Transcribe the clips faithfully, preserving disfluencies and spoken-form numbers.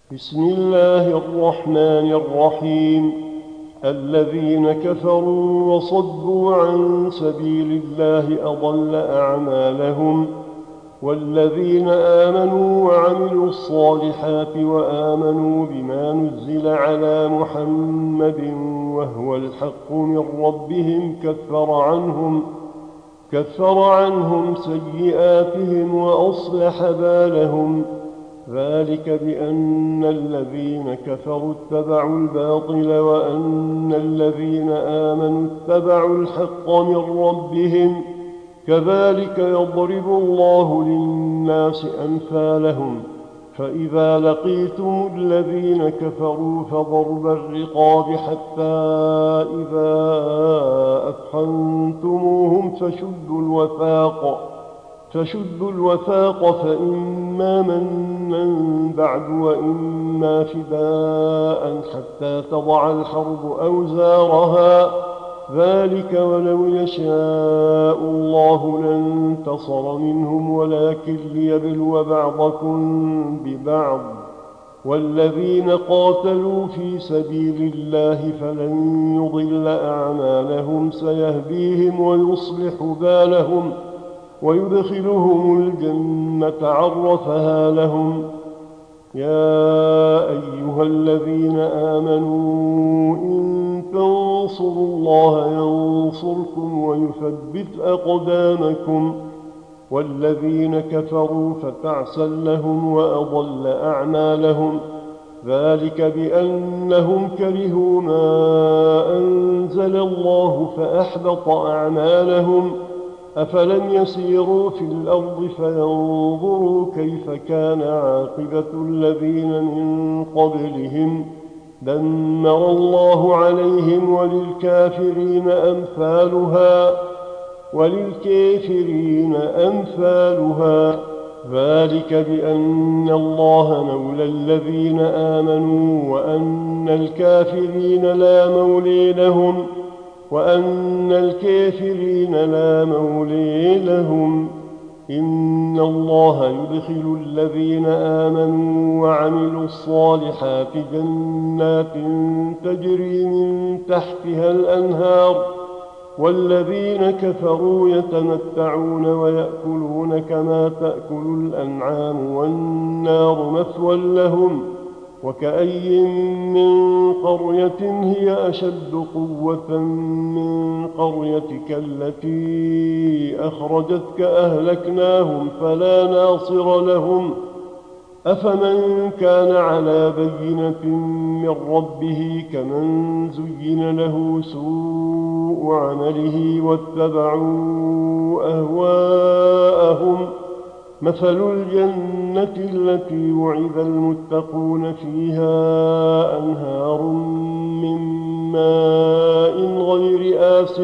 بسم الله الرحمن الرحيم. الذين كفروا وصدوا عن سبيل الله أضل أعمالهم، والذين آمنوا وعملوا الصالحات وآمنوا بما نزل على محمد وهو الحق من ربهم كفر عنهم كفر عنهم سيئاتهم وأصلح بالهم. ذلك بأن الذين كفروا اتبعوا الباطل وأن الذين آمنوا اتبعوا الحق من ربهم. كذلك يضرب الله للناس أمثالهم. فإذا لقيتم الذين كفروا فضرب الرقاب حتى إذا أثخنتموهم فشدوا الوثاق فشدوا الوثاق فإما منا بعد وإما فداء حتى تضع الحرب أوزارها. ذلك ولو يشاء الله لانتصر منهم ولكن ليبلو بعضكم ببعض. والذين قاتلوا في سبيل الله فلن يضل أعمالهم سيهديهم ويصلح بالهم ويدخلهم الجنة عرفها لهم. يا أيها الذين آمنوا إن تنصروا الله ينصركم ويثبت أقدامكم. والذين كفروا فتعسا لهم وأضل أعمالهم. ذلك بأنهم كرهوا ما أنزل الله فأحبط أعمالهم. أفلم يسيروا في الأرض فينظروا كيف كان عاقبة الذين من قبلهم. دمر الله عليهم وللكافرين أمثالها وللكافرين أمثالها. ذلك بأن الله مولى الذين آمنوا وأن الكافرين لا مولي لهم وأن الكافرين لا مولي لهم. إن الله يدخل الذين آمنوا وعملوا الصالحات جنات تجري من تحتها الأنهار، والذين كفروا يتمتعون ويأكلون كما تأكل الأنعام والنار مثوى لهم. وكأي من قرية هي أشد قوة من قريتك التي أخرجتك أهلكناهم فلا ناصر لهم. أفمن كان على بينة من ربه كمن زين له سوء عمله واتبعوا أهواءهم. مثل الجنة التي وعد المتقون فيها أنهار من ماء غير آسٍ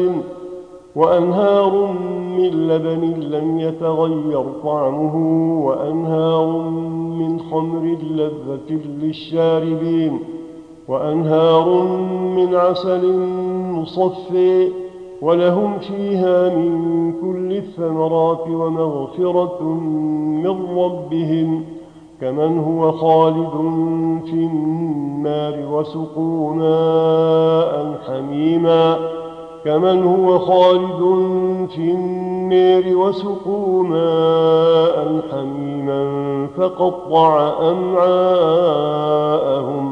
وأنهار من لبن لم يتغير طعمه وأنهار من خمر لذة للشاربين وأنهار من عسل مصفى ولهم فيها من كل الثمرات ومغفرة من ربهم كمن هو خالد في النار وسقوا ماء حميما كمن هو خالد في النار وسقوا ماء حميما فقطع أمعاءهم.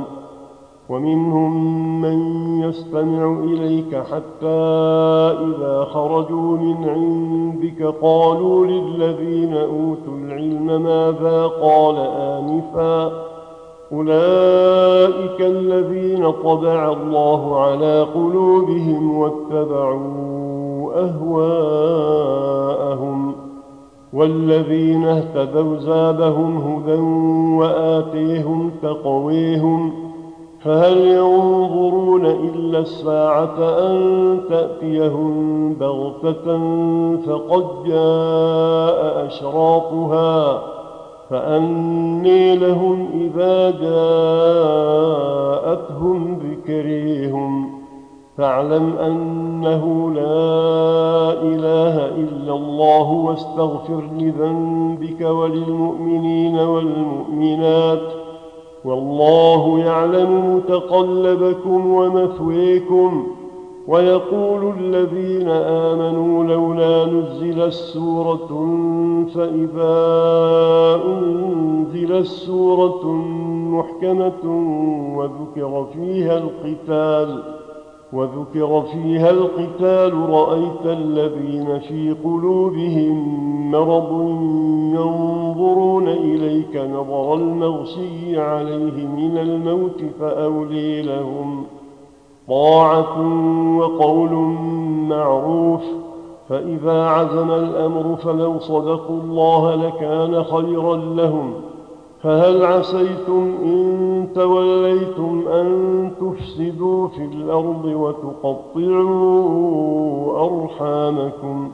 ومنهم من يستمع إليك حتى إذا خرجوا من عندك قالوا للذين أوتوا العلم ماذا قال آنفا. أولئك الذين طبع الله على قلوبهم واتبعوا أهواءهم. والذين اهتدوا زادهم هدى وآتيهم تقويهم. فهل ينظرون إلا الساعة أن تأتيهم بغتة فقد جاء أشراطها. فأني لهم إذا جاءتهم ذكريهم. فاعلم أنه لا إله إلا الله واستغفر لذنبك وللمؤمنين والمؤمنات والله يعلم متقلبكم ومثويكم. ويقول الذين آمنوا لولا نزلت سورة فإذا أنزلت سورة محكمة وذكر فيها القتال وذكر فيها القتال رأيت الذين في قلوبهم مرض ينظرون إليك نظر المغشي عليه من الموت فأولي لهم طاعة وقول معروف. فإذا عزم الأمر فلو صدقوا الله لكان خيرا لهم. فهل عسيتم إن توليتم أن تفسدوا في الأرض وتقطعوا أرحامكم؟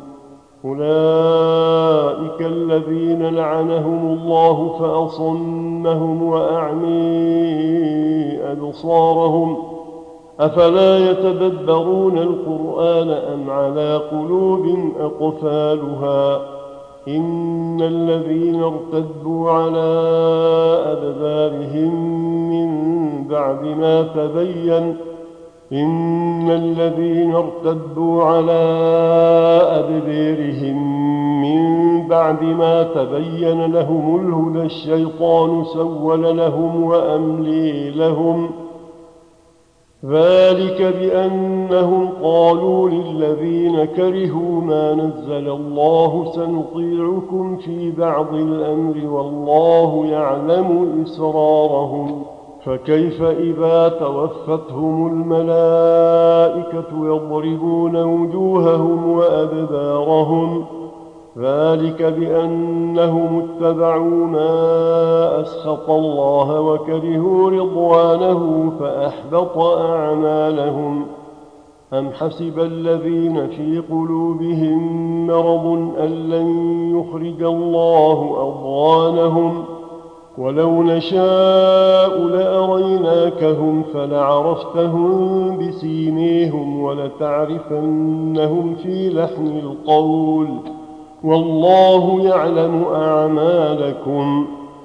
أولئك الذين لعنهم الله فأصمهم وأعمي أبصارهم. أفلا يتدبرون القرآن أم على قلوب أقفالها؟ إن الذين ارتدوا على أدبارهم من بعد ما تبين إن الذين ارتدوا على أدبارهم من بعد ما تبين لهم الهدى الشيطان سول لهم وأملي لهم. ذلك بأنهم قالوا للذين كرهوا ما نزل الله سنطيعكم في بعض الأمر والله يعلم إسرارهم. فكيف إذا توفتهم الملائكة يضربون وجوههم وأدبارهم؟ ذلك بأنهم اتبعوا ما أسخط الله وكرهوا رضوانه فأحبط أعمالهم. أم حسب الذين في قلوبهم مرض أن لن يخرج الله أضغانهم؟ ولو نشاء لأريناكهم فلعرفتهم بسيميهم ولتعرفنهم في لحن القول والله يعلم أعمالكم.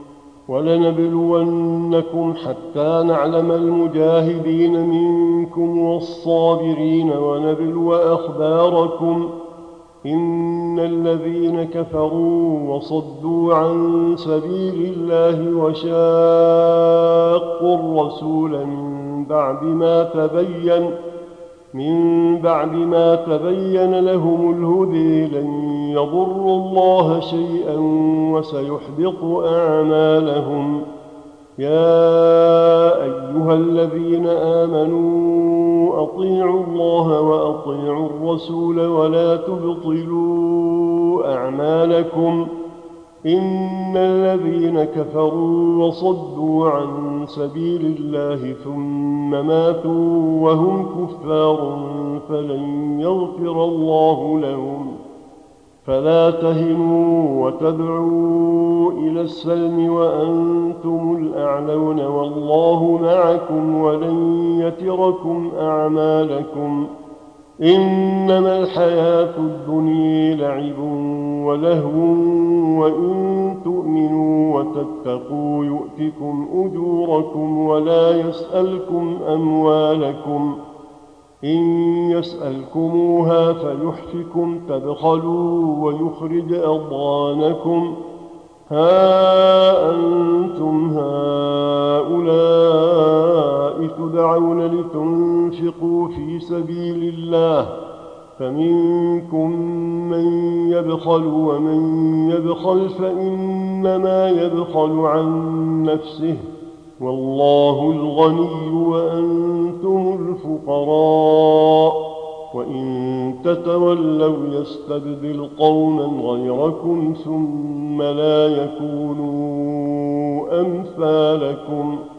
ولنبلونكم حتى نعلم المجاهدين منكم والصابرين ونبلو أخباركم. إن الذين كفروا وصدوا عن سبيل الله وشاقوا الرسول من بعد ما تبين من بعد ما تبين لهم الهدى لن يضروا الله شيئا وسيحبط أعمالهم. يا أيها الذين آمنوا أطيعوا الله وأطيعوا الرسول ولا تبطلوا أعمالكم. إن الذين كفروا وصدوا عن سبيل الله ثم ماتوا وهم كفار فلن يغفر الله لهم. فلا تهنوا وتدعوا إلى السلم وأنتم الأعلون والله معكم ولن يتركم أعمالكم. إنما الحياة الدنيا لعب ولهو وإن تؤمنوا وتتقوا يؤتكم أجوركم ولا يسألكم أموالكم. إن يسألكموها فيحفكم تبخلوا ويخرج أضغانكم. ها أنتم هؤلاء تدعون لتنفقوا في سبيل الله فمنكم من يبخل ومن يبخل فإنما يبخل عن نفسه والله الغني وأنتم الفقراء. وإن تتولوا يستبدل قوما غيركم ثم لا يكونوا أمثالكم.